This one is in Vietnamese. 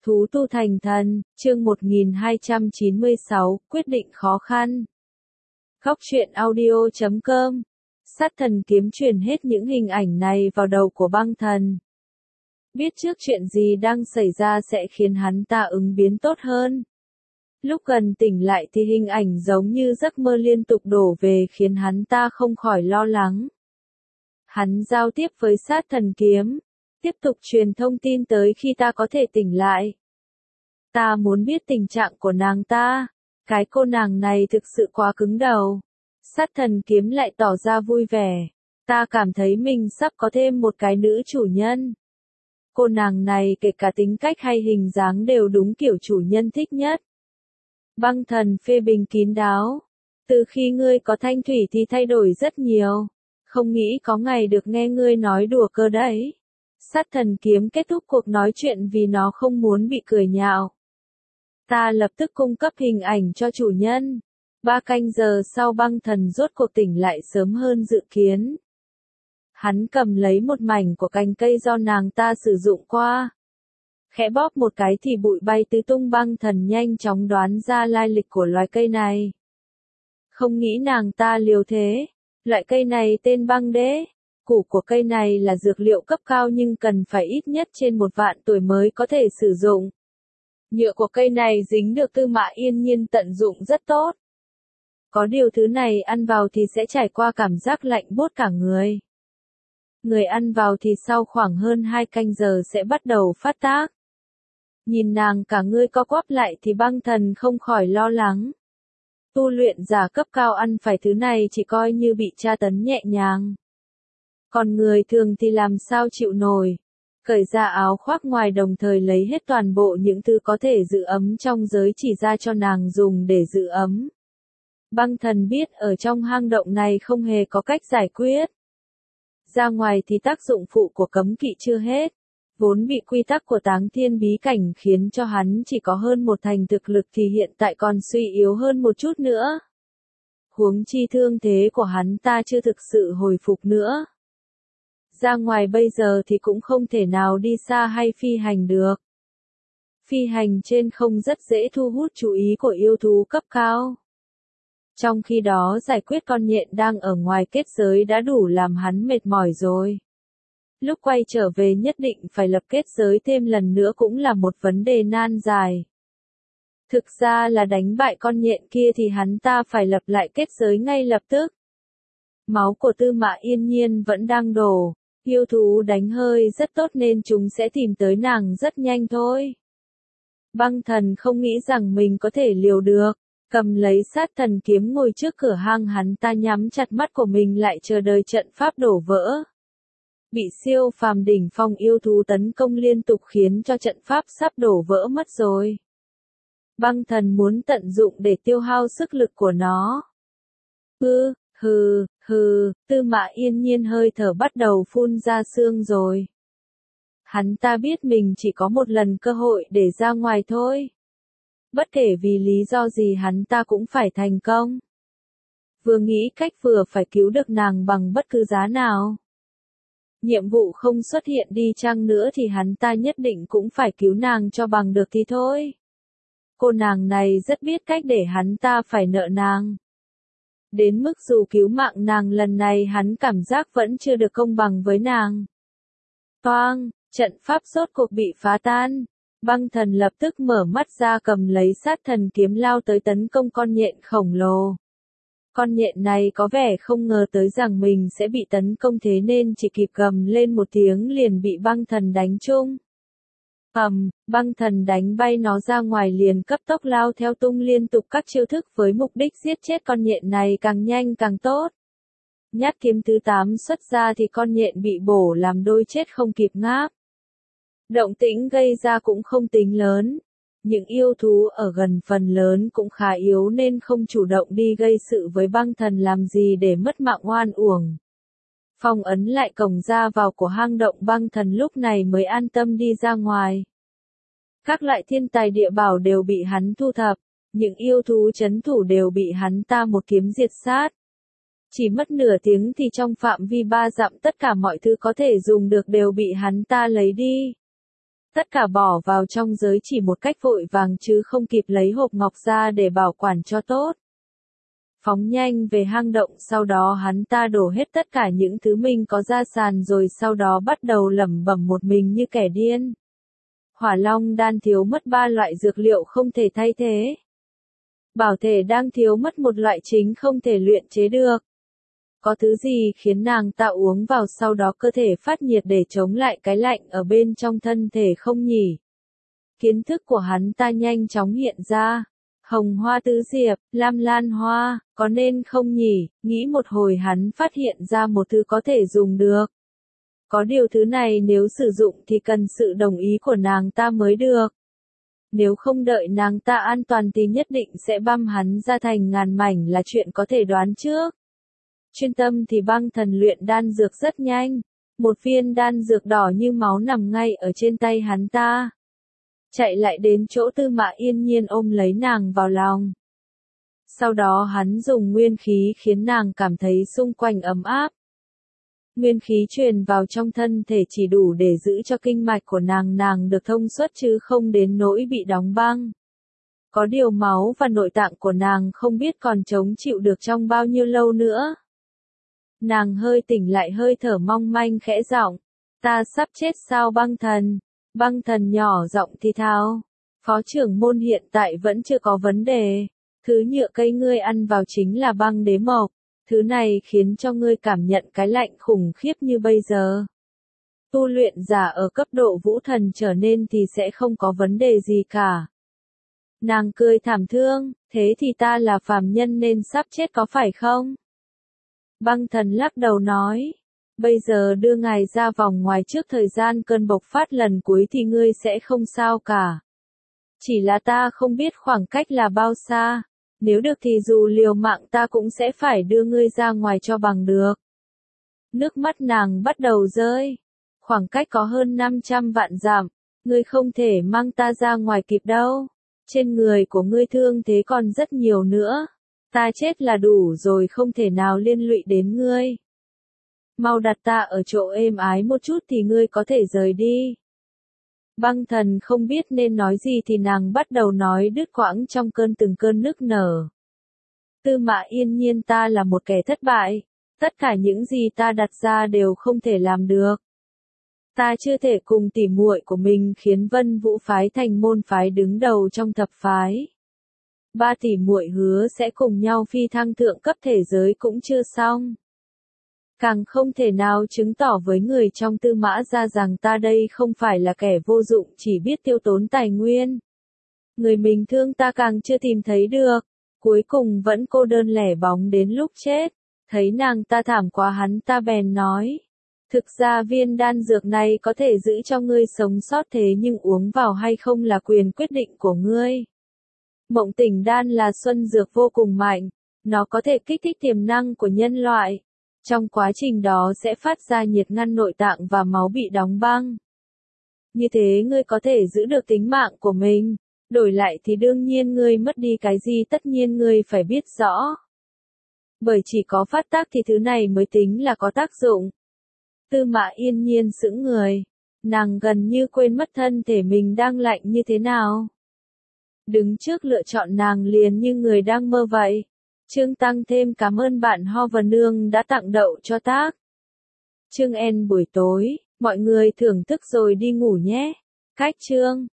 Thú tu thành thần, chương 1296, quyết định khó khăn. Góc truyện audio.com. Sát thần kiếm truyền hết những hình ảnh này vào đầu của băng thần. Biết trước chuyện gì đang xảy ra sẽ khiến hắn ta ứng biến tốt hơn. Lúc gần tỉnh lại thì hình ảnh giống như giấc mơ liên tục đổ về khiến hắn ta không khỏi lo lắng. Hắn giao tiếp với sát thần kiếm. Tiếp tục truyền thông tin tới khi ta có thể tỉnh lại. Ta muốn biết tình trạng của nàng ta. Cái cô nàng này thực sự quá cứng đầu. Sát thần kiếm lại tỏ ra vui vẻ. Ta cảm thấy mình sắp có thêm một cái nữ chủ nhân. Cô nàng này kể cả tính cách hay hình dáng đều đúng kiểu chủ nhân thích nhất. Băng thần phê bình kín đáo. Từ khi ngươi có thanh thủy thì thay đổi rất nhiều. Không nghĩ có ngày được nghe ngươi nói đùa cơ đấy. Sát thần kiếm kết thúc cuộc nói chuyện vì nó không muốn bị cười nhạo. Ta lập tức cung cấp hình ảnh cho chủ nhân. 3 canh giờ sau băng thần rốt cuộc tỉnh lại sớm hơn dự kiến. Hắn cầm lấy một mảnh của cành cây do nàng ta sử dụng qua. Khẽ bóp một cái thì bụi bay tứ tung, băng thần nhanh chóng đoán ra lai lịch của loài cây này. Không nghĩ nàng ta liều thế. Loại cây này tên băng đế. Củ của cây này là dược liệu cấp cao nhưng cần phải ít nhất trên 1 vạn tuổi mới có thể sử dụng. Nhựa của cây này dính được Tư Mã Yên Nhiên tận dụng rất tốt. Có điều thứ này ăn vào thì sẽ trải qua cảm giác lạnh buốt cả người. Người ăn vào thì sau khoảng hơn 2 canh giờ sẽ bắt đầu phát tác. Nhìn nàng cả người co quắp lại thì băng thần không khỏi lo lắng. Tu luyện giả cấp cao ăn phải thứ này chỉ coi như bị tra tấn nhẹ nhàng. Còn người thường thì làm sao chịu nổi. Cởi ra áo khoác ngoài đồng thời lấy hết toàn bộ những thứ có thể giữ ấm trong giới chỉ ra cho nàng dùng để giữ ấm. Băng thần biết ở trong hang động này không hề có cách giải quyết. Ra ngoài thì tác dụng phụ của cấm kỵ chưa hết. Vốn bị quy tắc của Táng Thiên bí cảnh khiến cho hắn chỉ có hơn 1/10 thực lực thì hiện tại còn suy yếu hơn một chút nữa. Huống chi thương thế của hắn ta chưa thực sự hồi phục nữa. Ra ngoài bây giờ thì cũng không thể nào đi xa hay phi hành được. Phi hành trên không rất dễ thu hút chú ý của yêu thú cấp cao. Trong khi đó giải quyết con nhện đang ở ngoài kết giới đã đủ làm hắn mệt mỏi rồi. Lúc quay trở về nhất định phải lập kết giới thêm lần nữa cũng là một vấn đề nan giải. Thực ra là đánh bại con nhện kia thì hắn ta phải lập lại kết giới ngay lập tức. Máu của Tư Mã Yên Nhiên vẫn đang đổ. Yêu thú đánh hơi rất tốt nên chúng sẽ tìm tới nàng rất nhanh thôi. Băng thần không nghĩ rằng mình có thể liều được. Cầm lấy sát thần kiếm ngồi trước cửa hang, hắn ta nhắm chặt mắt của mình lại chờ đợi trận pháp đổ vỡ. Bị siêu phàm đỉnh phong yêu thú tấn công liên tục khiến cho trận pháp sắp đổ vỡ mất rồi. Băng thần muốn tận dụng để tiêu hao sức lực của nó. Tư Mã Yên Nhiên hơi thở bắt đầu phun ra sương rồi. Hắn ta biết mình chỉ có một lần cơ hội để ra ngoài thôi. Bất kể vì lý do gì hắn ta cũng phải thành công. Vừa nghĩ cách vừa phải cứu được nàng bằng bất cứ giá nào. Nhiệm vụ không xuất hiện đi chăng nữa thì hắn ta nhất định cũng phải cứu nàng cho bằng được thì thôi. Cô nàng này rất biết cách để hắn ta phải nợ nàng. Đến mức dù cứu mạng nàng lần này hắn cảm giác vẫn chưa được công bằng với nàng. Toang, trận pháp rốt cuộc bị phá tan. Băng thần lập tức mở mắt ra cầm lấy sát thần kiếm lao tới tấn công con nhện khổng lồ. Con nhện này có vẻ không ngờ tới rằng mình sẽ bị tấn công thế nên chỉ kịp gầm lên một tiếng liền bị băng thần đánh trúng. Băng thần đánh bay nó ra ngoài liền cấp tốc lao theo tung liên tục các chiêu thức với mục đích giết chết con nhện này càng nhanh càng tốt. Nhát kiếm thứ 8 xuất ra thì con nhện bị bổ làm đôi chết không kịp ngáp. Động tĩnh gây ra cũng không tính lớn. Những yêu thú ở gần phần lớn cũng khá yếu nên không chủ động đi gây sự với băng thần làm gì để mất mạng oan uổng. Phong ấn lại cổng ra vào của hang động, băng thần lúc này mới an tâm đi ra ngoài. Các loại thiên tài địa bảo đều bị hắn thu thập, những yêu thú trấn thủ đều bị hắn ta một kiếm diệt sát. Chỉ mất nửa tiếng thì trong phạm vi 3 dặm tất cả mọi thứ có thể dùng được đều bị hắn ta lấy đi. Tất cả bỏ vào trong giới chỉ một cách vội vàng chứ không kịp lấy hộp ngọc ra để bảo quản cho tốt. Phóng nhanh về hang động, sau đó hắn ta đổ hết tất cả những thứ mình có ra sàn rồi sau đó bắt đầu lẩm bẩm một mình như kẻ điên. Hỏa Long đan thiếu mất 3 loại dược liệu không thể thay thế. Bảo thể đang thiếu mất một loại chính không thể luyện chế được. Có thứ gì khiến nàng ta uống vào sau đó cơ thể phát nhiệt để chống lại cái lạnh ở bên trong thân thể không nhỉ? Kiến thức của hắn ta nhanh chóng hiện ra. Hồng hoa tứ diệp, lam lan hoa, có nên không nhỉ? Nghĩ một hồi hắn phát hiện ra một thứ có thể dùng được. Có điều thứ này nếu sử dụng thì cần sự đồng ý của nàng ta mới được. Nếu không đợi nàng ta an toàn thì nhất định sẽ băm hắn ra thành ngàn mảnh là chuyện có thể đoán trước. Chuyên tâm thì Băng Thần luyện đan dược rất nhanh. Một viên đan dược đỏ như máu nằm ngay ở trên tay hắn ta. Chạy lại đến chỗ Tư Mã Yên Nhiên ôm lấy nàng vào lòng. Sau đó hắn dùng nguyên khí khiến nàng cảm thấy xung quanh ấm áp. Nguyên khí truyền vào trong thân thể chỉ đủ để giữ cho kinh mạch của nàng được thông suốt chứ không đến nỗi bị đóng băng. Có điều máu và nội tạng của nàng không biết còn chống chịu được trong bao nhiêu lâu nữa. Nàng hơi tỉnh lại hơi thở mong manh khẽ giọng. Ta sắp chết sao Băng Thần? Băng Thần nhỏ giọng thì thào. Phó trưởng môn hiện tại vẫn chưa có vấn đề. Thứ nhựa cây ngươi ăn vào chính là băng đế mộc. Thứ này khiến cho ngươi cảm nhận cái lạnh khủng khiếp như bây giờ. Tu luyện giả ở cấp độ vũ thần trở nên thì sẽ không có vấn đề gì cả. Nàng cười thảm thương, thế thì ta là phàm nhân nên sắp chết có phải không? Băng Thần lắc đầu nói, bây giờ đưa ngài ra vòng ngoài trước thời gian cơn bộc phát lần cuối thì ngươi sẽ không sao cả. Chỉ là ta không biết khoảng cách là bao xa, nếu được thì dù liều mạng ta cũng sẽ phải đưa ngươi ra ngoài cho bằng được. Nước mắt nàng bắt đầu rơi, khoảng cách có hơn 500 vạn dặm, ngươi không thể mang ta ra ngoài kịp đâu. Trên người của ngươi thương thế còn rất nhiều nữa. Ta chết là đủ rồi không thể nào liên lụy đến ngươi. Mau đặt ta ở chỗ êm ái một chút thì ngươi có thể rời đi. Băng Thần không biết nên nói gì thì nàng bắt đầu nói đứt quãng trong từng cơn nức nở. Tư Mã Yên Nhiên ta là một kẻ thất bại. Tất cả những gì ta đặt ra đều không thể làm được. Ta chưa thể cùng tỉ muội của mình khiến Vân Vũ phái thành môn phái đứng đầu trong thập phái. 3 tỷ muội hứa sẽ cùng nhau phi thăng thượng cấp thể giới cũng chưa xong. Càng không thể nào chứng tỏ với người trong Tư Mã gia rằng ta đây không phải là kẻ vô dụng chỉ biết tiêu tốn tài nguyên. Người mình thương ta càng chưa tìm thấy được, cuối cùng vẫn cô đơn lẻ bóng đến lúc chết. Thấy nàng ta thảm quá hắn ta bèn nói. Thực ra viên đan dược này có thể giữ cho ngươi sống sót thế nhưng uống vào hay không là quyền quyết định của ngươi. Mộng tỉnh đan là xuân dược vô cùng mạnh, nó có thể kích thích tiềm năng của nhân loại. Trong quá trình đó sẽ phát ra nhiệt ngăn nội tạng và máu bị đóng băng. Như thế ngươi có thể giữ được tính mạng của mình, đổi lại thì đương nhiên ngươi mất đi cái gì tất nhiên ngươi phải biết rõ. Bởi chỉ có phát tác thì thứ này mới tính là có tác dụng. Tư Mã Yên Nhiên sững người, nàng gần như quên mất thân thể mình đang lạnh như thế nào. Đứng trước lựa chọn nàng liền như người đang mơ vậy. Chương tăng thêm cảm ơn bạn Ho và Nương đã tặng đậu cho tác. Chương N buổi tối, mọi người thưởng thức rồi đi ngủ nhé. Cách chương.